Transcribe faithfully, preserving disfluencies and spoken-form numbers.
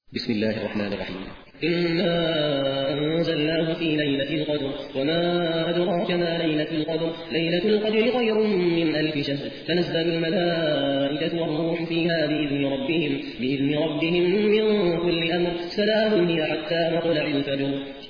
بسم الله الرحمن الرحيم. إنا أنزلناه في ليلة القدر وما أدراك ما ليلة القدر ليلة القدر خير من ألف شهر تنزل الملائكة والروح فيها بإذن ربهم, بإذن ربهم من كل أمر سلام هي حتى مطلع الفجر.